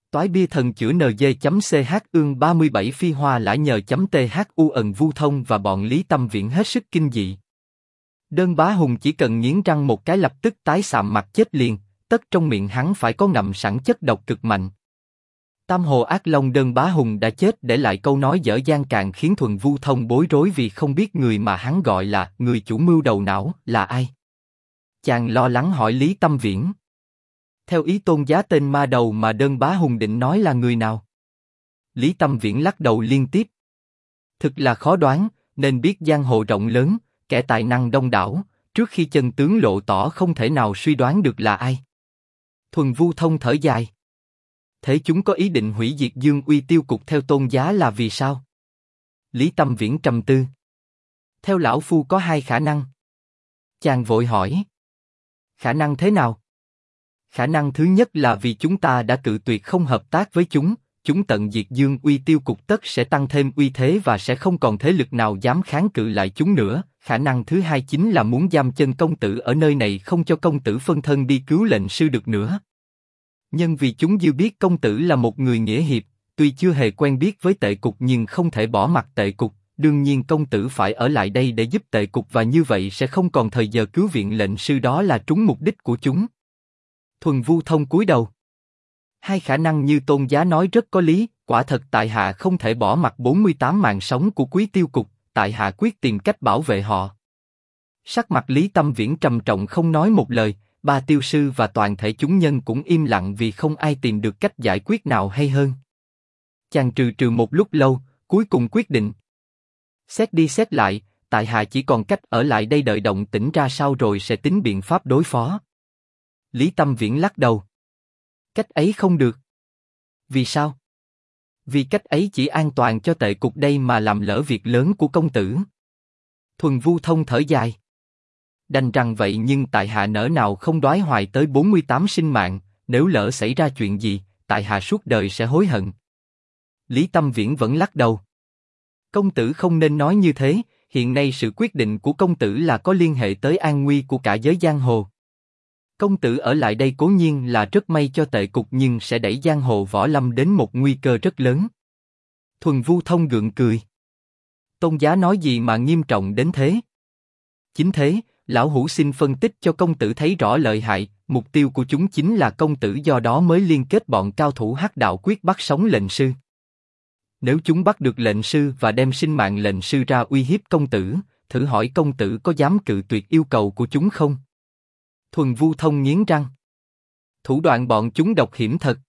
Toái bia thần chữa NG.ch ương 37 phi hoa lã nhờ.thu ẩn vu thông và bọn Lý Tâm Viễn hết sức kinh dị. Đơn Bá Hùng chỉ cần nghiến răng một cái lập tức tái sạm mặt chết liền, tất trong miệng hắn phải có ngậm sẵn chất độc cực mạnh. Tam Hồ Ác Long Đơn Bá Hùng đã chết để lại câu nói dở dang càng khiến Thuần Vu Thông bối rối vì không biết người mà hắn gọi là người chủ mưu đầu não là ai. Chàng lo lắng hỏi Lý Tâm Viễn. Theo ý Tôn Giá tên ma đầu mà Đơn Bá Hùng định nói là người nào? Lý Tâm Viễn lắc đầu liên tiếp. Thực là khó đoán, nên biết giang hồ rộng lớn, kẻ tài năng đông đảo, trước khi chân tướng lộ tỏ không thể nào suy đoán được là ai. Thuần Vu Thông thở dài. Thế chúng có ý định hủy diệt Dương Uy tiêu cục theo Tôn Giá là vì sao? Lý Tâm Viễn trầm tư. Theo lão phu có hai khả năng. Chàng vội hỏi. Khả năng thế nào? Khả năng thứ nhất là vì chúng ta đã cự tuyệt không hợp tác với chúng tận diệt Dương Uy tiêu cục tất sẽ tăng thêm uy thế và sẽ không còn thế lực nào dám kháng cự lại chúng nữa. Khả năng thứ hai chính là muốn giam chân công tử ở nơi này không cho công tử phân thân đi cứu lệnh sư được nữa. Nhưng vì chúng dư biết công tử là một người nghĩa hiệp, tuy chưa hề quen biết với tệ cục nhưng không thể bỏ mặc tệ cục, đương nhiên công tử phải ở lại đây để giúp tệ cục và như vậy sẽ không còn thời giờ cứu viện lệnh sư, đó là trúng mục đích của chúng. Thuần Vu Thông cúi đầu. Hai khả năng như Tôn Giá nói rất có lý, quả thật tại hạ không thể bỏ mặc 48 mạng sống của Quý tiêu cục, tại hạ quyết tìm cách bảo vệ họ. Sắc mặt Lý Tâm Viễn trầm trọng không nói một lời, ba tiêu sư và toàn thể chúng nhân cũng im lặng vì không ai tìm được cách giải quyết nào hay hơn. Chàng trừ một lúc lâu, cuối cùng quyết định. Xét đi xét lại, tại hạ chỉ còn cách ở lại đây đợi động tĩnh ra sao rồi sẽ tính biện pháp đối phó. Lý Tâm Viễn lắc đầu. Cách ấy không được. Vì sao? Vì cách ấy chỉ an toàn cho tệ cục đây mà làm lỡ việc lớn của công tử. Thuần Vu Thông thở dài. Đành rằng vậy nhưng tại hạ nỡ nào không đoái hoài tới 48 sinh mạng, nếu lỡ xảy ra chuyện gì, tại hạ suốt đời sẽ hối hận. Lý Tâm Viễn vẫn lắc đầu. Công tử không nên nói như thế, hiện nay sự quyết định của công tử là có liên hệ tới an nguy của cả giới giang hồ. Công tử ở lại đây cố nhiên là rất may cho tệ cục nhưng sẽ đẩy giang hồ võ lâm đến một nguy cơ rất lớn. Thuần Vu Thông gượng cười. Tôn Giá nói gì mà nghiêm trọng đến thế? Chính thế, lão hủ xin phân tích cho công tử thấy rõ lợi hại, mục tiêu của chúng chính là công tử, do đó mới liên kết bọn cao thủ Hắc Đạo quyết bắt sống lệnh sư. Nếu chúng bắt được lệnh sư và đem sinh mạng lệnh sư ra uy hiếp công tử, thử hỏi công tử có dám cự tuyệt yêu cầu của chúng không? Thuần Vu Thông nghiến răng. Thủ đoạn bọn chúng độc hiểm thật.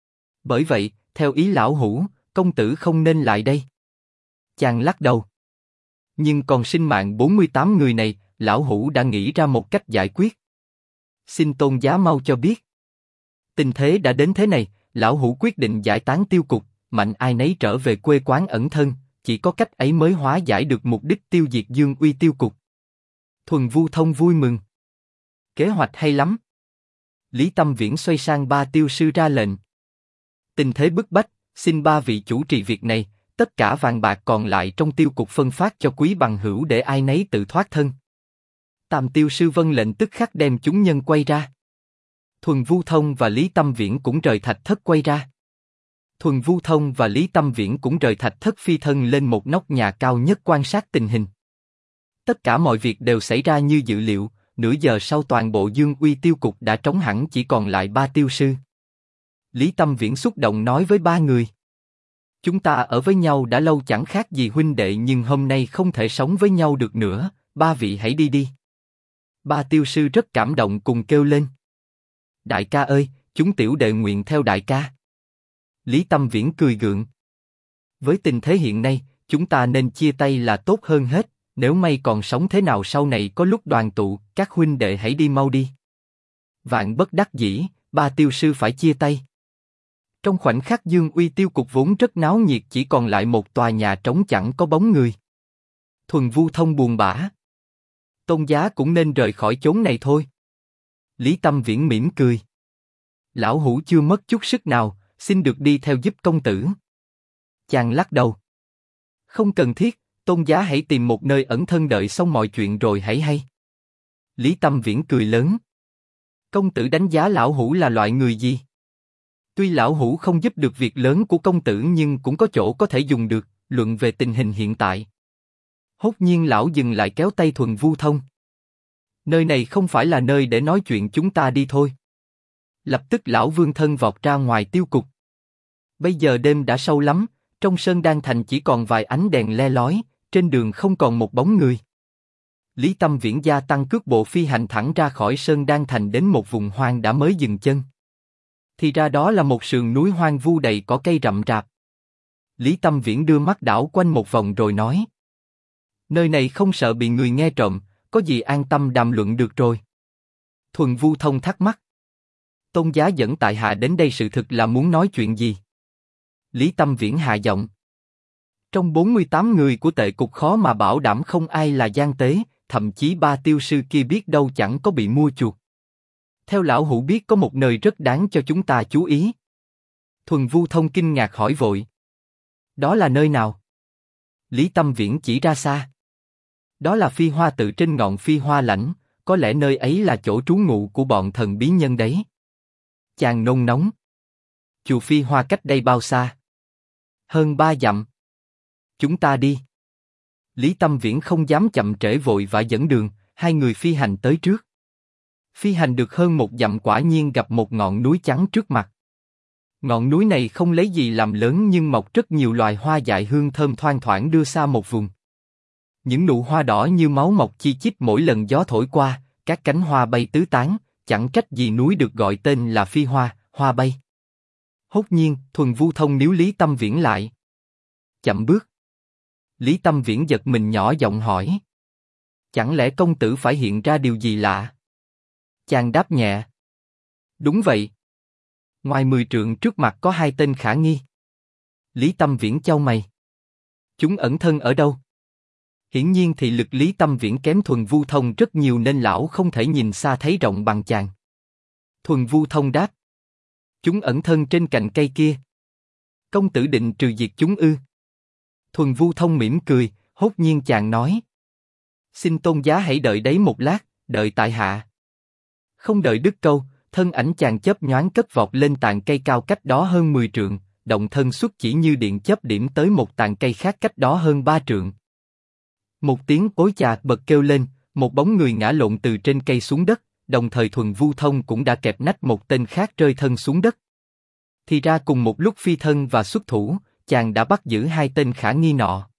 Bởi vậy, theo ý lão hủ, công tử không nên lại đây. Chàng lắc đầu. Nhưng còn sinh mạng 48 người này, lão hủ đã nghĩ ra một cách giải quyết. Xin Tôn Giá mau cho biết. Tình thế đã đến thế này, lão hủ quyết định giải tán tiêu cục, mạnh ai nấy trở về quê quán ẩn thân, chỉ có cách ấy mới hóa giải được mục đích tiêu diệt Dương Uy tiêu cục. Thuần Vu Thông vui mừng. Kế hoạch hay lắm. Lý Tâm Viễn xoay sang ba tiêu sư ra lệnh. Tình thế bức bách, xin ba vị chủ trì việc này, tất cả vàng bạc còn lại trong tiêu cục phân phát cho quý bằng hữu để ai nấy tự thoát thân. Tam tiêu sư vâng lệnh tức khắc đem chúng nhân quay ra. Thuần Vu Thông và Lý Tâm Viễn cũng rời thạch thất quay ra. Thuần Vu Thông và Lý Tâm Viễn cũng rời thạch thất phi thân lên một nóc nhà cao nhất quan sát tình hình. Tất cả mọi việc đều xảy ra như dự liệu, nửa giờ sau toàn bộ Dương Uy tiêu cục đã trống hẳn, chỉ còn lại ba tiêu sư. Lý Tâm Viễn xúc động nói với ba người. Chúng ta ở với nhau đã lâu chẳng khác gì huynh đệ nhưng hôm nay không thể sống với nhau được nữa, ba vị hãy đi đi. Ba tiêu sư rất cảm động cùng kêu lên. Đại ca ơi, chúng tiểu đệ nguyện theo đại ca. Lý Tâm Viễn cười gượng. Với tình thế hiện nay, chúng ta nên chia tay là tốt hơn hết, nếu may còn sống thế nào sau này có lúc đoàn tụ, các huynh đệ hãy đi mau đi. Vạn bất đắc dĩ, ba tiêu sư phải chia tay. Trong khoảnh khắc Dương Uy tiêu cục vốn rất náo nhiệt chỉ còn lại một tòa nhà trống chẳng có bóng người. Thuần Vu Thông buồn bã. Tôn Giá cũng nên rời khỏi chốn này thôi. Lý Tâm Viễn mỉm cười. Lão hủ chưa mất chút sức nào, xin được đi theo giúp công tử. Chàng lắc đầu. Không cần thiết, Tôn Giá hãy tìm một nơi ẩn thân đợi xong mọi chuyện rồi hãy hay. Lý Tâm Viễn cười lớn. Công tử đánh giá lão hủ là loại người gì? Tuy lão hủ không giúp được việc lớn của công tử nhưng cũng có chỗ có thể dùng được, luận về tình hình hiện tại. Hốt nhiên lão dừng lại kéo tay Thuần Vu Thông. Nơi này không phải là nơi để nói chuyện, chúng ta đi thôi. Lập tức lão vương thân vọt ra ngoài tiêu cục. Bây giờ đêm đã sâu lắm, trong Sơn Đan Thành chỉ còn vài ánh đèn le lói, trên đường không còn một bóng người. Lý Tâm Viễn gia tăng cước bộ phi hành thẳng ra khỏi Sơn Đan Thành đến một vùng hoang đã mới dừng chân. Thì ra đó là một sườn núi hoang vu đầy cỏ cây rậm rạp. Lý Tâm Viễn đưa mắt đảo quanh một vòng rồi nói: nơi này không sợ bị người nghe trộm, có gì an tâm đàm luận được rồi. Thuần Vu Thông thắc mắc: tôn giá dẫn tại hạ đến đây sự thực là muốn nói chuyện gì? Lý Tâm Viễn hạ giọng: trong 48 người của tệ cục khó mà bảo đảm không ai là gian tế, thậm chí ba tiêu sư kia biết đâu chẳng có bị mua chuộc. Theo lão hủ biết có một nơi rất đáng cho chúng ta chú ý. Thuần Vu Thông kinh ngạc hỏi vội: đó là nơi nào? Lý Tâm Viễn chỉ ra xa. Đó là Phi Hoa tự trên ngọn Phi Hoa lãnh, có lẽ nơi ấy là chỗ trú ngụ của bọn thần bí nhân đấy. Chàng nôn nóng: chùa Phi Hoa cách đây bao xa? Hơn 3 dặm. Chúng ta đi. Lý Tâm Viễn không dám chậm trễ vội vã dẫn đường, hai người phi hành tới trước. Phi hành được hơn 1 dặm quả nhiên gặp một ngọn núi trắng trước mặt. Ngọn núi này không lấy gì làm lớn nhưng mọc rất nhiều loài hoa dại hương thơm thoang thoảng đưa xa một vùng. Những nụ hoa đỏ như máu mọc chi chít mỗi lần gió thổi qua, các cánh hoa bay tứ tán, chẳng trách gì núi được gọi tên là Phi Hoa, hoa bay. Hốt nhiên, Thuần Vu Thông níu Lý Tâm Viễn lại. Chậm bước. Lý Tâm Viễn giật mình nhỏ giọng hỏi: chẳng lẽ công tử phải hiện ra điều gì lạ? Chàng đáp nhẹ: đúng vậy. Ngoài 10 trượng trước mặt có 2 tên khả nghi. Lý Tâm Viễn chau mày: chúng ẩn thân ở đâu? Hiển nhiên thị lực Lý Tâm Viễn kém Thuần Vu Thông rất nhiều nên lão không thể nhìn xa thấy rộng bằng chàng. Thuần Vu Thông đáp: chúng ẩn thân trên cành cây kia. Công tử định trừ diệt chúng ư? Thuần Vu Thông mỉm cười, hốt nhiên chàng nói: xin tôn giá hãy đợi đấy một lát, đợi tại hạ. Không đợi đứt câu, thân ảnh chàng chớp nhoáng cất vọt lên tàn cây cao cách đó hơn 10 trượng, động thân xuất chỉ như điện chớp điểm tới một tàn cây khác cách đó hơn 3 trượng. Một tiếng ối chà bật kêu lên, một bóng người ngã lộn từ trên cây xuống đất, đồng thời Thuần Vu Thông cũng đã kẹp nách một tên khác rơi thân xuống đất. Thì ra cùng một lúc phi thân và xuất thủ, chàng đã bắt giữ 2 tên khả nghi nọ.